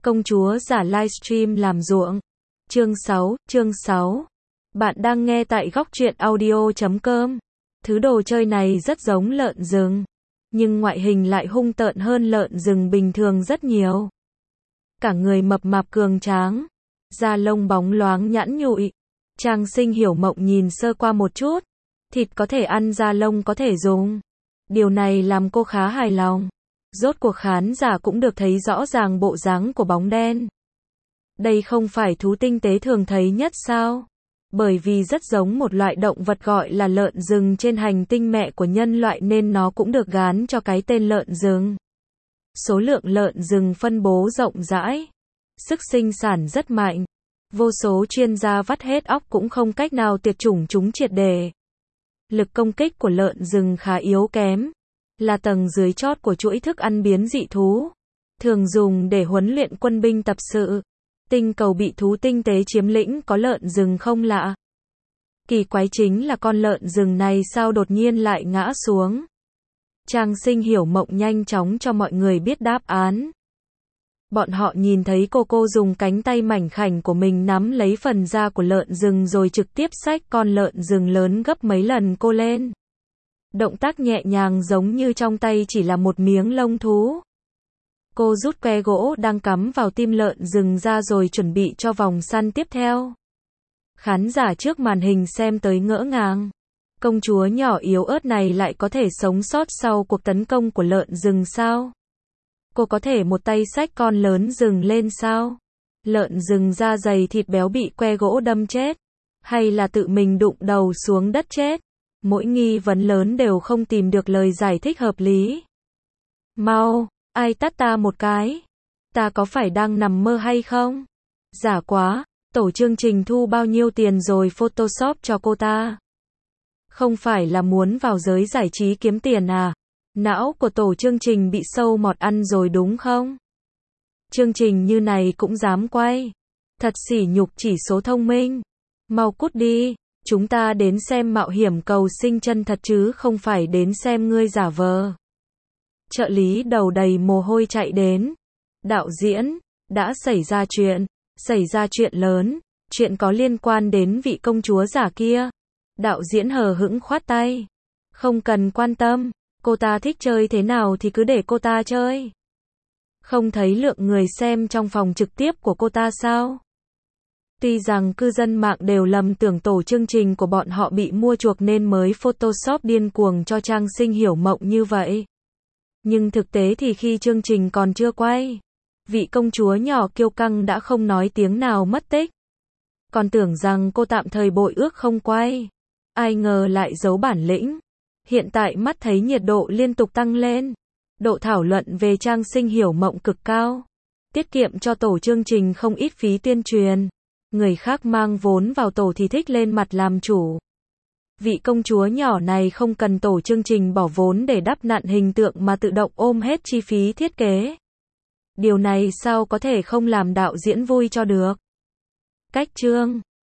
Công chúa giả livestream làm ruộng. Chương 6. Bạn đang nghe tại góc truyện audio.com. Thứ đồ chơi này rất giống lợn rừng, nhưng ngoại hình lại hung tợn hơn lợn rừng bình thường rất nhiều. Cả người mập mạp cường tráng, da lông bóng loáng nhẵn nhụi. Trang Sinh Hiểu Mộng nhìn sơ qua một chút, thịt có thể ăn, da lông có thể dùng. Điều này làm cô khá hài lòng. Rốt cuộc khán giả cũng được thấy rõ ràng bộ dáng của bóng đen. Đây không phải thú tinh tế thường thấy nhất sao? Bởi vì rất giống một loại động vật gọi là lợn rừng trên hành tinh mẹ của nhân loại nên nó cũng được gán cho cái tên lợn rừng. Số lượng lợn rừng phân bố rộng rãi. Sức sinh sản rất mạnh. Vô số chuyên gia vắt hết óc cũng không cách nào tuyệt chủng chúng triệt để. Lực công kích của lợn rừng khá yếu kém. Là tầng dưới chót của chuỗi thức ăn biến dị thú. Thường dùng để huấn luyện quân binh tập sự. Tinh cầu bị thú tinh tế chiếm lĩnh có lợn rừng không lạ. Kỳ quái chính là con lợn rừng này sao đột nhiên lại ngã xuống. Trang Sinh Hiểu Mộng nhanh chóng cho mọi người biết đáp án. Bọn họ nhìn thấy cô dùng cánh tay mảnh khảnh của mình nắm lấy phần da của lợn rừng rồi trực tiếp xách con lợn rừng lớn gấp mấy lần cô lên. Động tác nhẹ nhàng giống như trong tay chỉ là một miếng lông thú. Cô rút que gỗ đang cắm vào tim lợn rừng ra rồi chuẩn bị cho vòng săn tiếp theo. Khán giả trước màn hình xem tới ngỡ ngàng. Công chúa nhỏ yếu ớt này lại có thể sống sót sau cuộc tấn công của lợn rừng sao? Cô có thể một tay xách con lớn rừng lên sao? Lợn rừng da dày thịt béo bị que gỗ đâm chết? Hay là tự mình đụng đầu xuống đất chết? Mỗi nghi vấn lớn đều không tìm được lời giải thích hợp lý. Mau, ai tát ta một cái? Ta có phải đang nằm mơ hay không? Giả quá, tổ chương trình thu bao nhiêu tiền rồi Photoshop cho cô ta? Không phải là muốn vào giới giải trí kiếm tiền à? Não của tổ chương trình bị sâu mọt ăn rồi đúng không? Chương trình như này cũng dám quay. Thật sỉ nhục chỉ số thông minh. Mau cút đi, chúng ta đến xem mạo hiểm cầu sinh chân thật chứ không phải đến xem ngươi giả vờ. Trợ lý đầu đầy mồ hôi chạy đến. Đạo diễn, đã xảy ra chuyện lớn, chuyện có liên quan đến vị công chúa giả kia. Đạo diễn hờ hững khoát tay. Không cần quan tâm, cô ta thích chơi thế nào thì cứ để cô ta chơi. Không thấy lượng người xem trong phòng trực tiếp của cô ta sao? Tuy rằng cư dân mạng đều lầm tưởng tổ chương trình của bọn họ bị mua chuộc nên mới Photoshop điên cuồng cho Trang Sinh Hiểu Mộng như vậy. Nhưng thực tế thì khi chương trình còn chưa quay, vị công chúa nhỏ kiêu căng đã không nói tiếng nào mất tích. Còn tưởng rằng cô tạm thời bội ước không quay. Ai ngờ lại giấu bản lĩnh. Hiện tại mắt thấy nhiệt độ liên tục tăng lên. Độ thảo luận về Trang Sinh Hiểu Mộng cực cao. Tiết kiệm cho tổ chương trình không ít phí tuyên truyền. Người khác mang vốn vào tổ thì thích lên mặt làm chủ. Vị công chúa nhỏ này không cần tổ chương trình bỏ vốn để đắp nặn hình tượng mà tự động ôm hết chi phí thiết kế. Điều này sao có thể không làm đạo diễn vui cho được. Cách chương